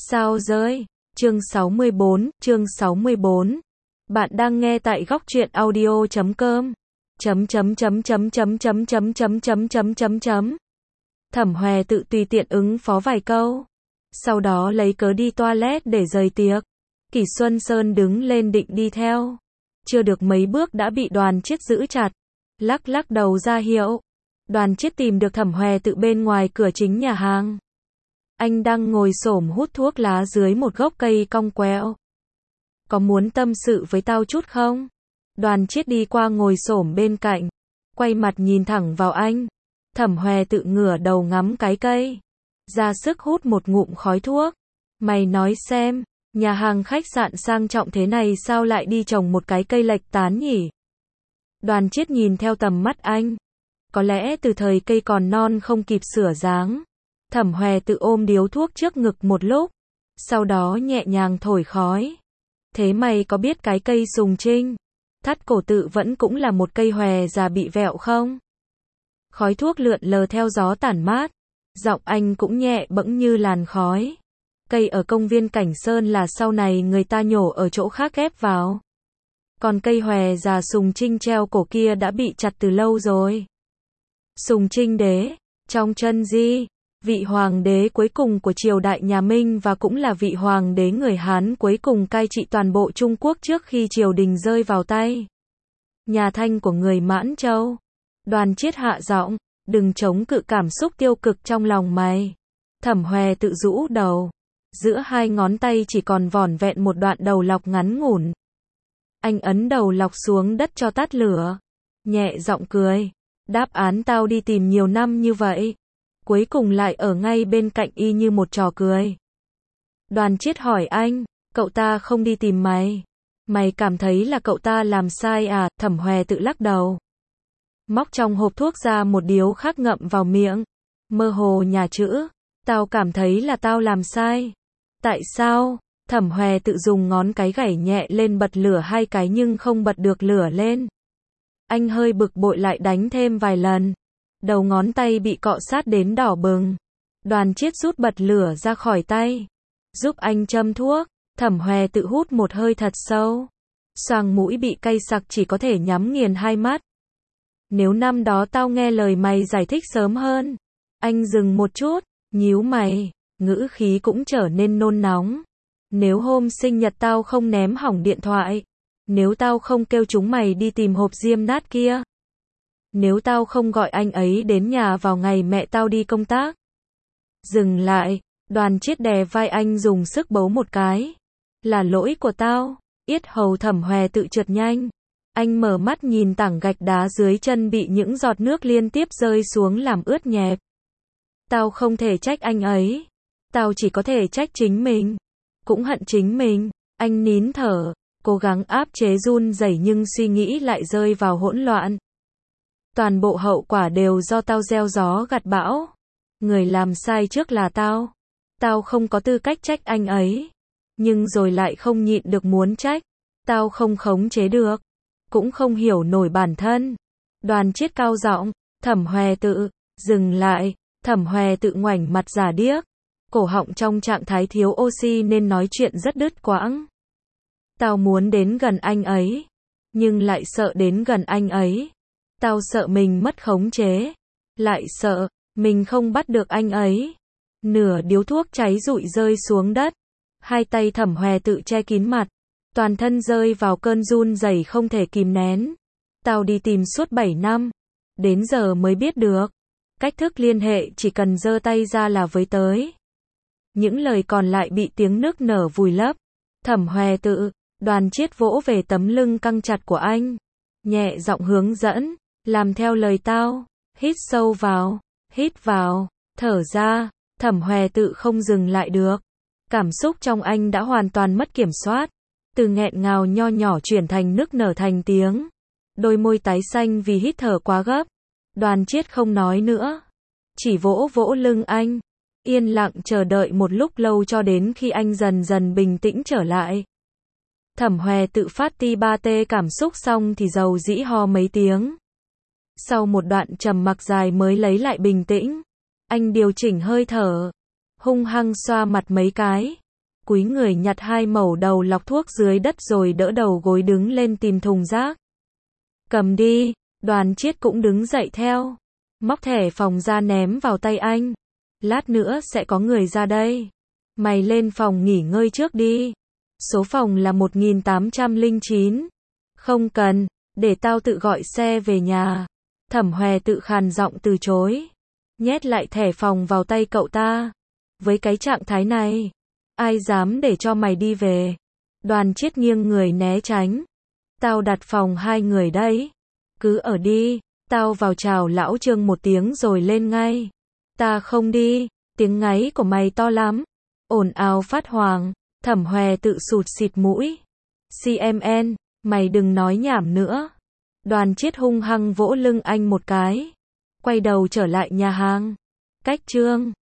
Sao rơi? Chương 64. Bạn đang nghe tại góc truyện audio.com. Thẩm Hòe tự tùy tiện ứng phó vài câu. Sau đó lấy cớ đi toilet để rời tiệc. Kỷ Xuân Sơn đứng lên định đi theo. Chưa được mấy bước đã bị Đoàn Chiết giữ chặt. Lắc lắc đầu ra hiệu. Đoàn Chiết tìm được Thẩm Hòe tự bên ngoài cửa chính nhà hàng. Anh đang ngồi xổm hút thuốc lá dưới một gốc cây cong queo. Có muốn tâm sự với tao chút không? Đoàn Chiết đi qua ngồi xổm bên cạnh. Quay mặt nhìn thẳng vào anh. Thẩm Hòe tự ngửa đầu ngắm cái cây. Ra sức hút một ngụm khói thuốc. Mày nói xem, nhà hàng khách sạn sang trọng thế này sao lại đi trồng một cái cây lệch tán nhỉ? Đoàn Chiết nhìn theo tầm mắt anh. Có lẽ từ thời cây còn non không kịp sửa dáng. Thẩm Hòe tự ôm điếu thuốc trước ngực một lúc. Sau đó nhẹ nhàng thổi khói. Thế mày có biết cái cây sùng trinh, thắt cổ tự vẫn cũng là một cây hòe già bị vẹo không? Khói thuốc lượn lờ theo gió tản mát. Giọng anh cũng nhẹ bẫng như làn khói. Cây ở công viên Cảnh Sơn là sau này người ta nhổ ở chỗ khác ghép vào. Còn cây hòe già sùng trinh treo cổ kia đã bị chặt từ lâu rồi. Sùng trinh đế, trong chân di, vị hoàng đế cuối cùng của triều đại nhà Minh và cũng là vị hoàng đế người Hán cuối cùng cai trị toàn bộ Trung Quốc trước khi triều đình rơi vào tay nhà Thanh của người Mãn Châu. Đoàn Chiết hạ giọng, đừng chống cự cảm xúc tiêu cực trong lòng mày. Thẩm Hòe tự rũ đầu. Giữa hai ngón tay chỉ còn vỏn vẹn một đoạn đầu lọc ngắn ngủn. Anh ấn đầu lọc xuống đất cho tắt lửa. Nhẹ giọng cười. Đáp án tao đi tìm nhiều năm như vậy. Cuối cùng lại ở ngay bên cạnh y như một trò cười. Đoàn Chiết hỏi anh, cậu ta không đi tìm mày. Mày cảm thấy là cậu ta làm sai à? Thẩm Hòe tự lắc đầu. Móc trong hộp thuốc ra một điếu khác ngậm vào miệng. Mơ hồ nhả chữ. Tao cảm thấy là tao làm sai. Tại sao? Thẩm Hòe tự dùng ngón cái gảy nhẹ lên bật lửa hai cái nhưng không bật được lửa lên. Anh hơi bực bội lại đánh thêm vài lần. Đầu ngón tay bị cọ sát đến đỏ bừng. Đoàn Chiết rút bật lửa ra khỏi tay. Giúp anh châm thuốc. Thẩm Hòe tự hút một hơi thật sâu. Xoang mũi bị cay sặc chỉ có thể nhắm nghiền hai mắt. Nếu năm đó tao nghe lời mày giải thích sớm hơn. Anh dừng một chút, nhíu mày, ngữ khí cũng trở nên nôn nóng. Nếu hôm sinh nhật tao không ném hỏng điện thoại. Nếu tao không kêu chúng mày đi tìm hộp diêm nát kia. Nếu tao không gọi anh ấy đến nhà vào ngày mẹ tao đi công tác. Dừng lại, Đoàn Chiết đè vai anh dùng sức bấu một cái. Là lỗi của tao. Yết hầu Thẩm Hòe tự trượt nhanh. Anh mở mắt nhìn tảng gạch đá dưới chân bị những giọt nước liên tiếp rơi xuống làm ướt nhẹp. Tao không thể trách anh ấy. Tao chỉ có thể trách chính mình. Cũng hận chính mình. Anh nín thở, cố gắng áp chế run rẩy nhưng suy nghĩ lại rơi vào hỗn loạn. Toàn bộ hậu quả đều do tao gieo gió gặt bão. Người làm sai trước là tao. Tao không có tư cách trách anh ấy. Nhưng rồi lại không nhịn được muốn trách. Tao không khống chế được. Cũng không hiểu nổi bản thân. Đoàn Chiết cao giọng. Thẩm Hòe tự, dừng lại. Thẩm Hòe tự ngoảnh mặt giả điếc. Cổ họng trong trạng thái thiếu oxy nên nói chuyện rất đứt quãng. Tao muốn đến gần anh ấy. Nhưng lại sợ đến gần anh ấy. Tao sợ mình mất khống chế. Lại sợ, mình không bắt được anh ấy. Nửa điếu thuốc cháy rụi rơi xuống đất. Hai tay Thẩm Hòe tự che kín mặt. Toàn thân rơi vào cơn run rẩy không thể kìm nén. Tao đi tìm suốt 7 năm. Đến giờ mới biết được. Cách thức liên hệ chỉ cần giơ tay ra là với tới. Những lời còn lại bị tiếng nức nở vùi lấp. Thẩm Hòe tự, Đoàn Chiết vỗ về tấm lưng căng chặt của anh. Nhẹ giọng hướng dẫn. Làm theo lời tao. Hít sâu vào. Hít vào. Thở ra. Thẩm Hòe tự không dừng lại được. Cảm xúc trong anh đã hoàn toàn mất kiểm soát. Từ nghẹn ngào nho nhỏ chuyển thành nức nở thành tiếng. Đôi môi tái xanh vì hít thở quá gấp. Đoàn Chiết không nói nữa. Chỉ vỗ vỗ lưng anh. Yên lặng chờ đợi một lúc lâu cho đến khi anh dần dần bình tĩnh trở lại. Thẩm Hòe tự phát ti ba tê cảm xúc xong thì dầu dĩ ho mấy tiếng. Sau một đoạn trầm mặc dài mới lấy lại bình tĩnh. Anh điều chỉnh hơi thở. Hung hăng xoa mặt mấy cái. cúi người nhặt 2 mẩu đầu lọc thuốc dưới đất rồi đỡ đầu gối đứng lên tìm thùng rác. Cầm đi, Đoàn Chiết cũng đứng dậy theo. Móc thẻ phòng ra ném vào tay anh. Lát nữa sẽ có người ra đây. Mày lên phòng nghỉ ngơi trước đi. Số phòng là 1809. Không cần, để tao tự gọi xe về nhà. Thẩm Hòe tự khàn giọng từ chối. Nhét lại thẻ phòng vào tay cậu ta. Với cái trạng thái này, ai dám để cho mày đi về. Đoàn Chiết nghiêng người né tránh. Tao đặt phòng 2 người đấy. Cứ ở đi, tao vào chào lão Trương một tiếng rồi lên ngay. Ta không đi, tiếng ngáy của mày to lắm. Ồn ào phát hoàng, Thẩm Hòe tự sụt xịt mũi. CMN, mày đừng nói nhảm nữa. Đoàn Chiết hung hăng vỗ lưng anh một cái. Quay đầu trở lại nhà hàng. Cách Trương.